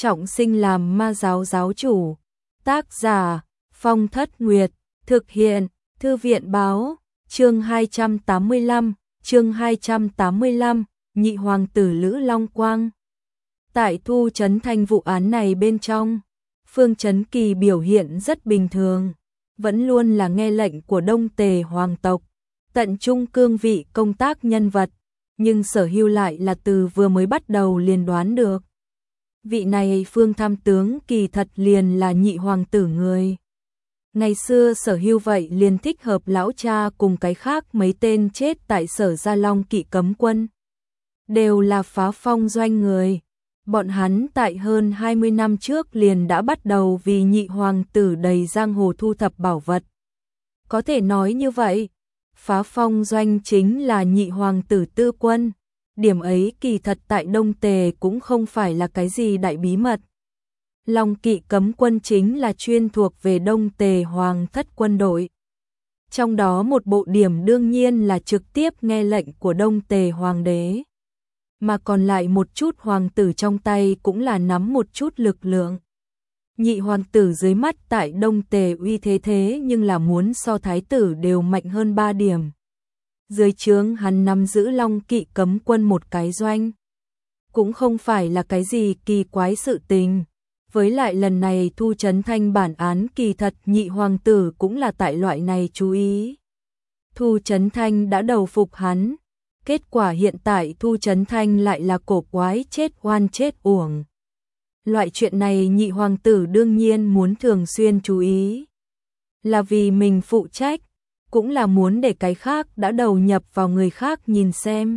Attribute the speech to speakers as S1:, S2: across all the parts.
S1: trọng sinh làm ma giáo giáo chủ. Tác giả Phong Thất Nguyệt, thực hiện Thư viện báo, chương 285, nhị hoàng tử Lữ Long Quang. Tại Thu Chấn Thanh vụ án này bên trong, Phương Chấn Kỳ biểu hiện rất bình thường, vẫn luôn là nghe lệnh của Đông Tề hoàng tộc, tận trung cương vị công tác nhân vật, nhưng Sở Hưu lại là từ vừa mới bắt đầu liền đoán được. Vị này Phương tham tướng kỳ thật liền là nhị hoàng tử người. Ngày xưa Sở Hưu vậy liền thích hợp lão cha cùng cái khác mấy tên chết tại Sở Gia Long Kỵ cấm quân. Đều là phá phong doanh người. Bọn hắn tại hơn 20 năm trước liền đã bắt đầu vì nhị hoàng tử đầy giang hồ thu thập bảo vật. Có thể nói như vậy, phá phong doanh chính là nhị hoàng tử tư quân. Điểm ấy kỳ thật tại Đông Tề cũng không phải là cái gì đại bí mật. Long Kỵ cấm quân chính là chuyên thuộc về Đông Tề hoàng thất quân đội. Trong đó một bộ điểm đương nhiên là trực tiếp nghe lệnh của Đông Tề hoàng đế. Mà còn lại một chút hoàng tử trong tay cũng là nắm một chút lực lượng. Nhị hoàng tử dưới mắt tại Đông Tề uy thế nhưng là muốn so thái tử đều mạnh hơn 3 điểm. Dưới trướng hắn nắm giữ Long Kỵ cấm quân một cái doanh. Cũng không phải là cái gì kỳ quái sự tình. Với lại lần này Thu Chấn Thanh bản án kỳ thật nhị hoàng tử cũng là tại loại này chú ý. Thu Chấn Thanh đã đầu phục hắn. Kết quả hiện tại Thu Chấn Thanh lại là cổ quái chết oan chết uổng. Loại chuyện này nhị hoàng tử đương nhiên muốn thường xuyên chú ý. Là vì mình phụ trách, cũng là muốn để cái khác đã đầu nhập vào người khác nhìn xem.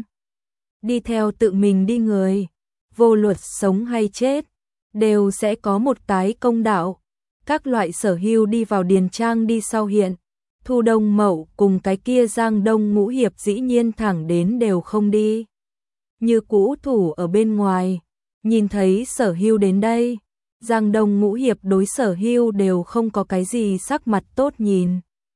S1: Đi theo tự mình đi người, vô luật sống hay chết, đều sẽ có một cái công đạo. Các loại Sở Hưu đi vào điền trang đi sau hiện. Thu Đông Mậu cùng cái kia Giang Đông Ngũ Hiệp dĩ nhiên thẳng đến đều không đi. Như cũ thủ ở bên ngoài, nhìn thấy Sở Hưu đến đây, Giang Đông Ngũ Hiệp đối Sở Hưu đều không có cái gì sắc mặt tốt nhìn.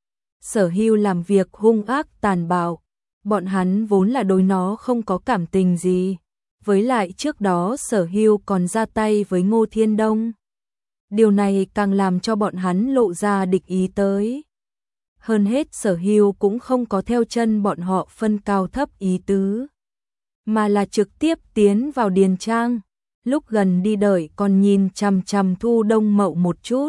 S1: Sở Hưu làm việc hung ác tàn bạo, bọn hắn vốn là đối nó không có cảm tình gì. Với lại trước đó Sở Hưu còn ra tay với Ngô Thiên Đông. Điều này càng làm cho bọn hắn lộ ra địch ý tới. Hơn hết Sở Hưu cũng không có theo chân bọn họ phân cao thấp ý tứ, mà là trực tiếp tiến vào điền trang. Lúc gần đi đợi còn nhìn chằm chằm Thu Đông Mậu một chút.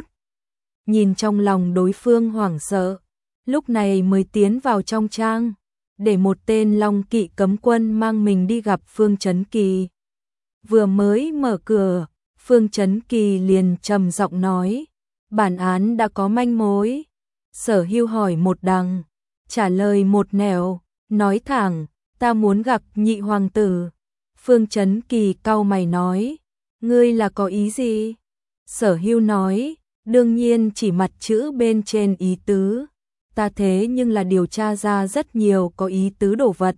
S1: Nhìn trong lòng đối phương hoảng sợ, lúc này mới tiến vào trong trang, để một tên Long Kỵ cấm quân mang mình đi gặp Phương Chấn Kỳ. Vừa mới mở cửa, Phương Chấn Kỳ liền trầm giọng nói, bản án đã có manh mối. Sở Hưu hỏi một đằng, trả lời một nẻo, nói thẳng, ta muốn gặp nhị hoàng tử. Phương Chấn Kỳ cau mày nói, ngươi là có ý gì? Sở Hưu nói, đương nhiên chỉ mặt chữ bên trên ý tứ. Ta thế nhưng là điều tra ra rất nhiều có ý tứ đồ vật.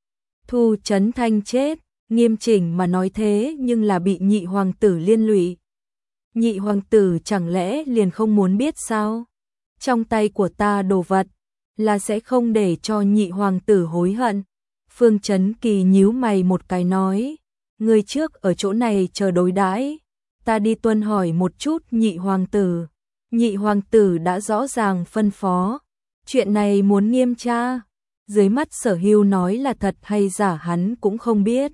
S1: Thu Chấn Thanh chết, nghiêm chỉnh mà nói thế nhưng là bị nhị hoàng tử liên lụy. Nhị hoàng tử chẳng lẽ liền không muốn biết sao? Trong tay của ta đồ vật là sẽ không để cho nhị hoàng tử hối hận. Phương Chấn Kỳ nhíu mày một cái nói, người trước ở chỗ này chờ đối đãi, ta đi tuân hỏi một chút nhị hoàng tử. Nhị hoàng tử đã rõ ràng phân phó, chuyện này muốn nghiêm tra. Dưới mắt Sở Hưu nói là thật hay giả hắn cũng không biết.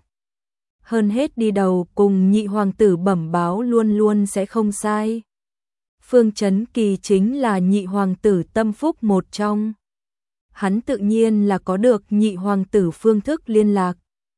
S1: Hơn hết đi đầu cùng nhị hoàng tử bẩm báo luôn luôn sẽ không sai. Phương Chấn Kỳ chính là nhị hoàng tử tâm phúc một trong. Hắn tự nhiên là có được nhị hoàng tử phương thức liên lạc.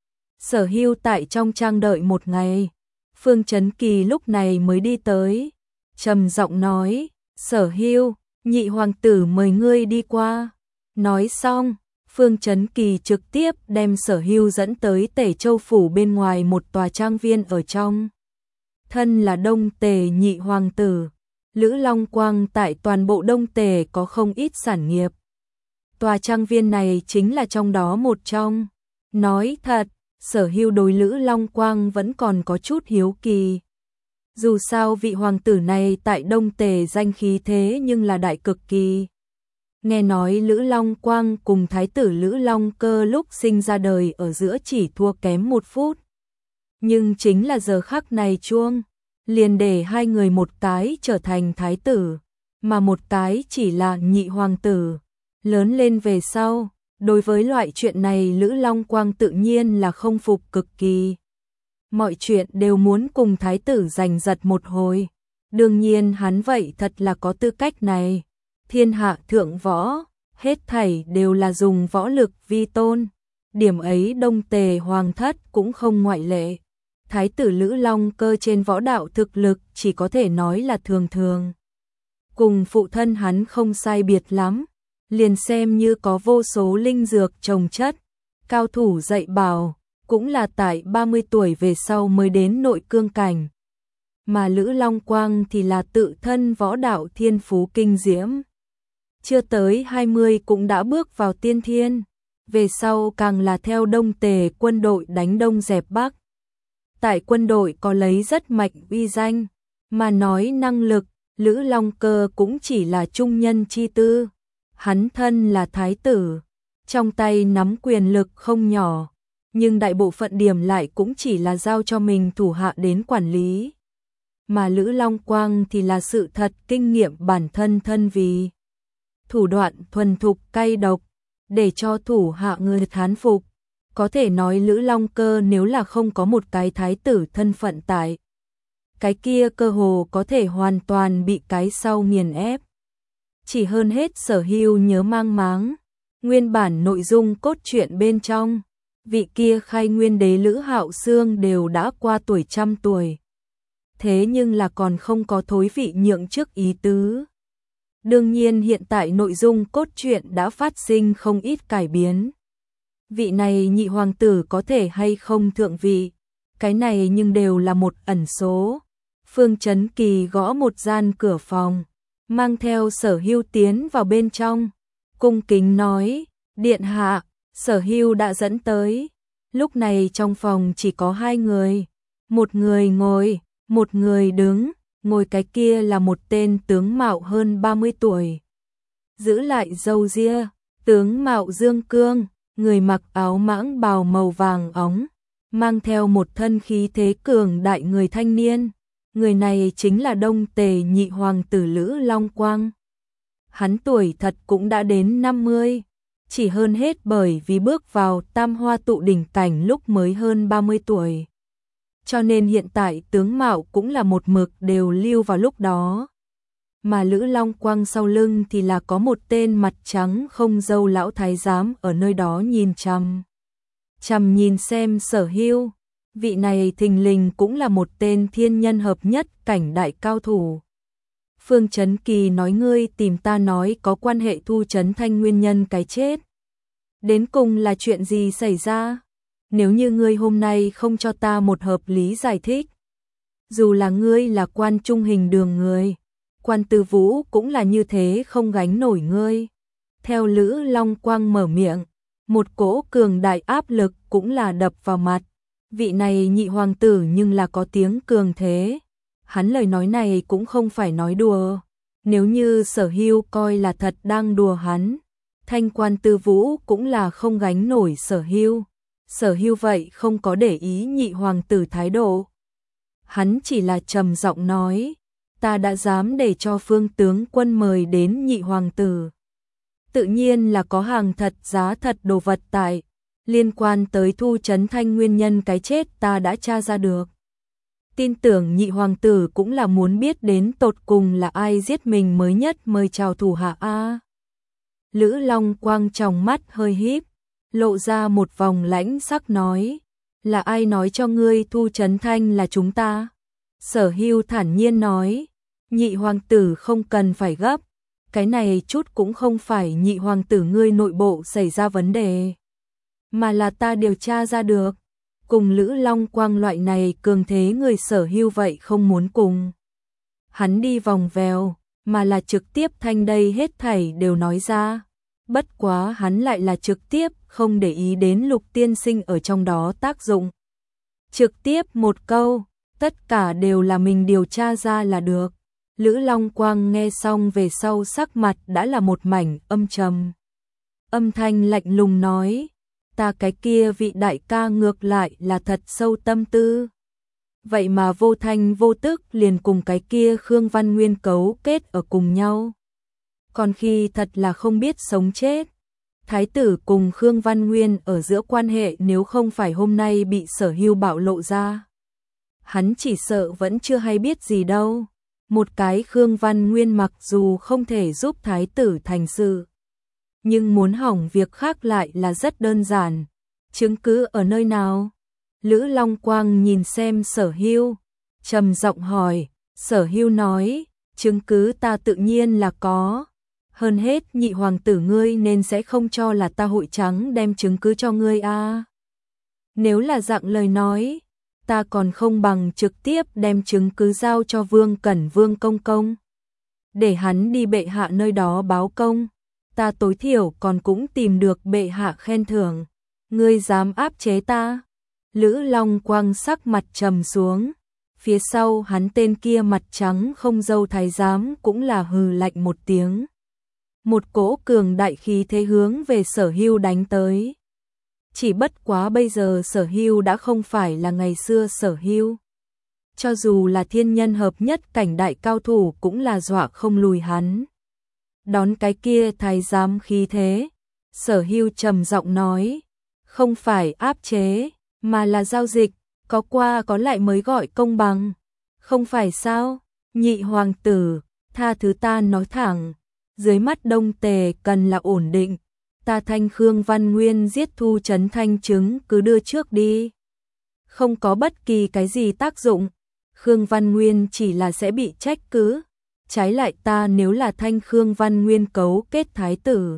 S1: Sở Hưu tại trong trang đợi một ngày. Phương Chấn Kỳ lúc này mới đi tới. Trầm giọng nói, Sở Hưu, nhị hoàng tử mời ngươi đi qua. Nói xong, Phương Chấn Kỳ trực tiếp đem Sở Hưu dẫn tới Tể Châu Phủ bên ngoài một tòa trang viên ở trong. Thân là Đông Tề nhị hoàng tử, Lữ Long Quang tại toàn bộ Đông Tề có không ít sản nghiệp. Tòa trang viên này chính là trong đó một trong. Nói thật, Sở Hưu đối Lữ Long Quang vẫn còn có chút hiếu kỳ. Dù sao vị hoàng tử này tại Đông Tề danh khí thế nhưng là đại cực kỳ. Nghe nói Lữ Long Quang cùng thái tử Lữ Long Cơ lúc sinh ra đời ở giữa chỉ thua kém 1 phút. Nhưng chính là giờ khắc này chuông liền để hai người một cái trở thành thái tử, mà một cái chỉ là nhị hoàng tử. Lớn lên về sau, đối với loại chuyện này Lữ Long Quang tự nhiên là không phục cực kỳ. Mọi chuyện đều muốn cùng thái tử giành giật một hồi. Đương nhiên hắn vậy thật là có tư cách này. Thiên hạ thượng võ, hết thảy đều là dùng võ lực vi tôn. Điểm ấy Đông Tề Hoàng thất cũng không ngoại lệ. Thái tử Lữ Long Cơ trên võ đạo thực lực chỉ có thể nói là thường thường. Cùng phụ thân hắn không sai biệt lắm, liền xem như có vô số linh dược trồng chất, cao thủ dạy bảo, cũng là tại 30 tuổi về sau mới đến nội cương cảnh. Mà Lữ Long Quang thì là tự thân võ đạo thiên phú kinh diễm. Chưa tới 20 cũng đã bước vào tiên thiên, về sau càng là theo Đông Tề quân đội đánh Đông dẹp Bắc. Tại quân đội có lấy rất mạnh uy danh, mà nói năng lực, Lữ Long Cơ cũng chỉ là trung nhân chi tư. Hắn thân là thái tử, trong tay nắm quyền lực không nhỏ, nhưng đại bộ phận điểm lại cũng chỉ là giao cho mình thủ hạ đến quản lý. Mà Lữ Long Quang thì là sự thật kinh nghiệm bản thân thân vì. Thủ đoạn thuần thục cay độc, để cho thủ hạ người thán phục. Có thể nói Lữ Long Cơ nếu là không có một cái thái tử thân phận tại, cái kia cơ hồ có thể hoàn toàn bị cái sau nghiền ép. Chỉ hơn hết Sở Hưu nhớ mang máng, nguyên bản nội dung cốt truyện bên trong, vị kia khai nguyên đế Lữ Hạo Xương đều đã qua tuổi 100 tuổi. Thế nhưng là còn không có thối vị nhượng chức ý tứ. Đương nhiên hiện tại nội dung cốt truyện đã phát sinh không ít cải biến. Vị này nhị hoàng tử có thể hay không thượng vị, cái này nhưng đều là một ẩn số. Phương Chấn Kỳ gõ một gian cửa phòng, mang theo Sở Hưu tiến vào bên trong, cung kính nói, điện hạ, Sở Hưu đã dẫn tới. Lúc này trong phòng chỉ có hai người, một người ngồi, một người đứng, ngồi cái kia là một tên tướng mạo hơn 30 tuổi. Giữ lại râu ria, tướng mạo dương cương, người mặc áo mãng bào màu vàng óng, mang theo một thân khí thế cường đại người thanh niên. Người này chính là Đông Tề nhị hoàng tử Lữ Long Quang. Hắn tuổi thật cũng đã đến 50, chỉ hơn hết bởi vì bước vào tam hoa tụ đỉnh cảnh lúc mới hơn 30 tuổi. Cho nên hiện tại tướng mạo cũng là một mực đều lưu vào lúc đó. Mà Lữ Long Quang sau lưng thì là có một tên mặt trắng không râu lão thái giám ở nơi đó nhìn chằm nhìn xem Sở Hưu. Vị này thình lình cũng là một tên thiên nhân hợp nhất cảnh đại cao thủ. Phương Chấn Kỳ nói ngươi tìm ta nói có quan hệ Thu Chấn Thanh nguyên nhân cái chết. Đến cùng là chuyện gì xảy ra? Nếu như ngươi hôm nay không cho ta một hợp lý giải thích, dù là ngươi là quan trung hình đường người, quan Tư Vũ cũng là như thế không gánh nổi ngươi. Theo Lữ Long Quang mở miệng, một cỗ cường đại áp lực cũng là đập vào mặt. Vị này nhị hoàng tử nhưng là có tiếng cường thế. Hắn lời nói này cũng không phải nói đùa. Nếu như Sở Hưu coi là thật đang đùa hắn, thanh quan Tư Vũ cũng là không gánh nổi Sở Hưu. Sở Hưu vậy không có để ý nhị hoàng tử thái độ. Hắn chỉ là trầm giọng nói, ta đã dám để cho Phương tướng quân mời đến nhị hoàng tử. Tự nhiên là có hàng thật giá thật đồ vật tại. Liên quan tới Thu Chấn Thanh nguyên nhân cái chết ta đã tra ra được. Tin tưởng nhị hoàng tử cũng là muốn biết đến tột cùng là ai giết mình mới nhất mời chào thủ hạ a. Lữ Long Quang trong mắt hơi híp, lộ ra một vòng lãnh sắc nói, là ai nói cho ngươi Thu Chấn Thanh là chúng ta? Sở Hưu thản nhiên nói, nhị hoàng tử không cần phải gấp, cái này chút cũng không phải nhị hoàng tử ngươi nội bộ xảy ra vấn đề, mà là ta điều tra ra được. Cùng Lữ Long Quang loại này cường thế người Sở Hưu vậy không muốn cùng hắn đi vòng vèo, mà là trực tiếp thanh đây hết thảy đều nói ra. Bất quá hắn lại là trực tiếp không để ý đến Lục tiên sinh ở trong đó tác dụng. Trực tiếp một câu, tất cả đều là mình điều tra ra là được. Lữ Long Quang nghe xong về sau sắc mặt đã là một mảnh âm trầm. Âm thanh lạnh lùng nói, ta cái kia vị đại ca ngược lại là thật sâu tâm tư. vậy mà vô thanh vô tức liền cùng cái kia Khương Văn Nguyên cấu kết ở cùng nhau. Còn khi thật là không biết sống chết. Thái tử cùng Khương Văn Nguyên ở giữa quan hệ nếu không phải hôm nay bị Sở Hưu bạo lộ ra, hắn chỉ sợ vẫn chưa hay biết gì đâu. Một cái Khương Văn Nguyên mặc dù không thể giúp thái tử thành sự, nhưng muốn hỏng việc khác lại là rất đơn giản. Chứng cứ ở nơi nào? Lữ Long Quang nhìn xem Sở Hưu, trầm giọng hỏi. Sở Hưu nói, chứng cứ ta tự nhiên là có. Hơn hết nhị hoàng tử ngươi nên sẽ không cho là ta hội trắng đem chứng cứ cho ngươi a. Nếu là dạng lời nói, ta còn không bằng trực tiếp đem chứng cứ giao cho Vương Cẩn Vương công công, để hắn đi bệ hạ nơi đó báo công, ta tối thiểu còn cũng tìm được bệ hạ khen thưởng. Ngươi dám áp chế ta? Lữ Long Quang sắc mặt trầm xuống, phía sau hắn tên kia mặt trắng không râu thái giám cũng là hừ lạnh một tiếng. Một cỗ cường đại khí thế hướng về Sở Hưu đánh tới. Chỉ bất quá bây giờ Sở Hưu đã không phải là ngày xưa Sở Hưu. Cho dù là thiên nhân hợp nhất cảnh đại cao thủ cũng là dọa không lùi hắn. Đón cái kia thái giám khí thế, Sở Hưu trầm giọng nói, không phải áp chế, mà là giao dịch, có qua có lại mới gọi công bằng. Không phải sao? Nhị hoàng tử, tha thứ ta nói thẳng, dưới mắt Đông Tề cần là ổn định, ta thanh Khương Văn Nguyên giết Thu Trấn Thanh chứng cứ đưa trước đi. Không có bất kỳ cái gì tác dụng, Khương Văn Nguyên chỉ là sẽ bị trách cứ. Trái lại ta nếu là thanh Khương Văn Nguyên cấu kết thái tử,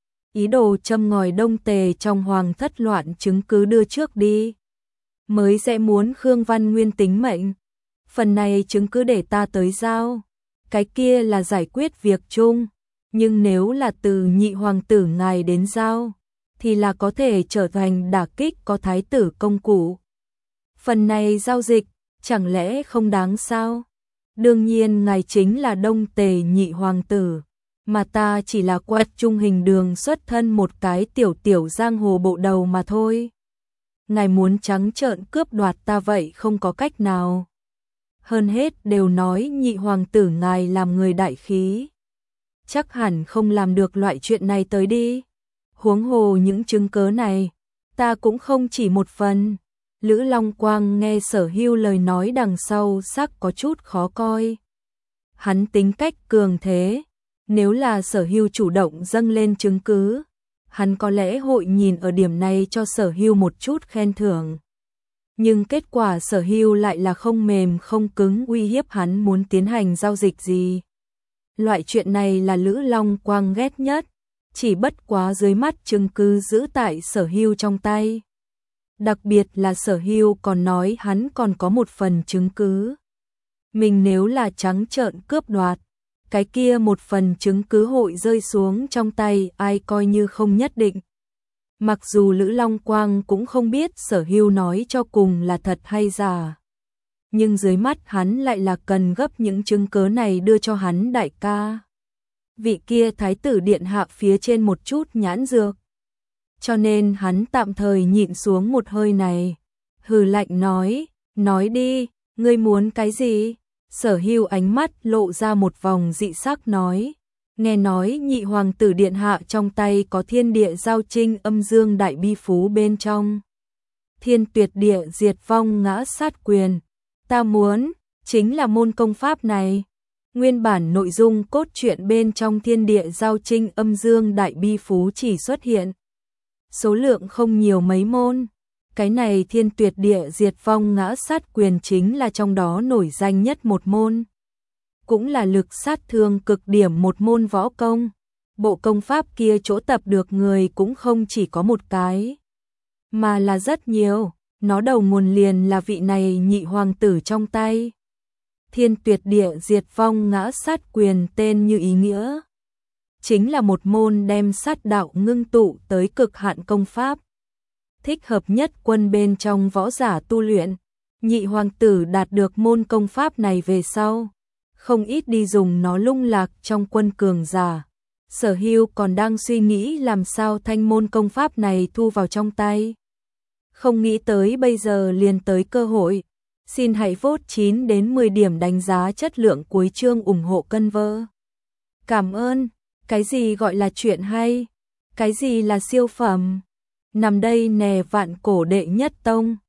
S1: ý đồ châm ngòi Đông Tề trong hoàng thất loạn chứng cứ đưa trước đi, mới sẽ muốn Khương Văn Nguyên tính mệnh. Phần này chứng cứ để ta tới giao, cái kia là giải quyết việc chung. Nhưng nếu là từ nhị hoàng tử ngài đến giao, thì là có thể trở thành đả kích có thái tử công cụ. Phần này giao dịch, chẳng lẽ không đáng sao? Đương nhiên ngài chính là Đông Tề nhị hoàng tử, mà ta chỉ là quật trung hình đường xuất thân một cái tiểu giang hồ bộ đầu mà thôi. Ngài muốn trắng trợn cướp đoạt ta vậy không có cách nào. Hơn hết đều nói nhị hoàng tử ngài làm người đại khí, chắc hẳn không làm được loại chuyện này tới đi. Huống hồ những chứng cớ này, ta cũng không chỉ một phần. Lữ Long Quang nghe Sở Hưu lời nói đằng sau sắc có chút khó coi. Hắn tính cách cường thế, nếu là Sở Hưu chủ động dâng lên chứng cứ, hắn có lẽ hội nhìn ở điểm này cho Sở Hưu một chút khen thưởng. Nhưng kết quả Sở Hưu lại là không mềm không cứng uy hiếp hắn muốn tiến hành giao dịch gì. Loại chuyện này là Lữ Long Quang ghét nhất, chỉ bất quá dưới mắt chứng cứ giữ tại Sở Hưu trong tay. Đặc biệt là Sở Hưu còn nói hắn còn có một phần chứng cứ. Mình nếu là trắng trợn cướp đoạt, cái kia một phần chứng cứ hội rơi xuống trong tay ai coi như không nhất định. Mặc dù Lữ Long Quang cũng không biết Sở Hưu nói cho cùng là thật hay giả, nhưng dưới mắt hắn lại là cần gấp những chứng cớ này đưa cho hắn đại ca. Vị kia thái tử điện hạ phía trên một chút nhãn dược. Cho nên hắn tạm thời nhịn xuống một hơi này. Hừ lạnh nói đi, ngươi muốn cái gì? Sở Hưu ánh mắt lộ ra một vòng dị sắc nói. Nghe nói nhị hoàng tử điện hạ trong tay có thiên địa giao trinh âm dương đại bi phú bên trong. Thiên tuyệt địa diệt vong ngã sát quyền. Ta muốn, chính là môn công pháp này. Nguyên bản nội dung cốt truyện bên trong thiên địa giao trinh âm dương đại bi phú chỉ xuất hiện số lượng không nhiều mấy môn. Cái này thiên tuyệt địa diệt vong ngã sát quyền chính là trong đó nổi danh nhất một môn. Cũng là lực sát thương cực điểm một môn võ công. Bộ công pháp kia chỗ tập được người cũng không chỉ có một cái, mà là rất nhiều. Nó đầu nguồn liền là vị này nhị hoàng tử trong tay. Thiên tuyệt địa diệt vong ngã sát quyền tên như ý nghĩa, chính là một môn đem sát đạo ngưng tụ tới cực hạn công pháp, thích hợp nhất quân bên trong võ giả tu luyện. Nhị hoàng tử đạt được môn công pháp này về sau, không ít đi dùng nó lung lạc trong quân cường giả. Sở Hưu còn đang suy nghĩ làm sao thanh môn công pháp này thu vào trong tay. Không nghĩ tới bây giờ liền tới cơ hội. Xin hãy vote 9 đến 10 điểm đánh giá chất lượng cuối chương ủng hộ cân vơ. Cảm ơn. Cái gì gọi là chuyện hay? Cái gì là siêu phẩm? Nằm đây nè vạn cổ đệ nhất tông.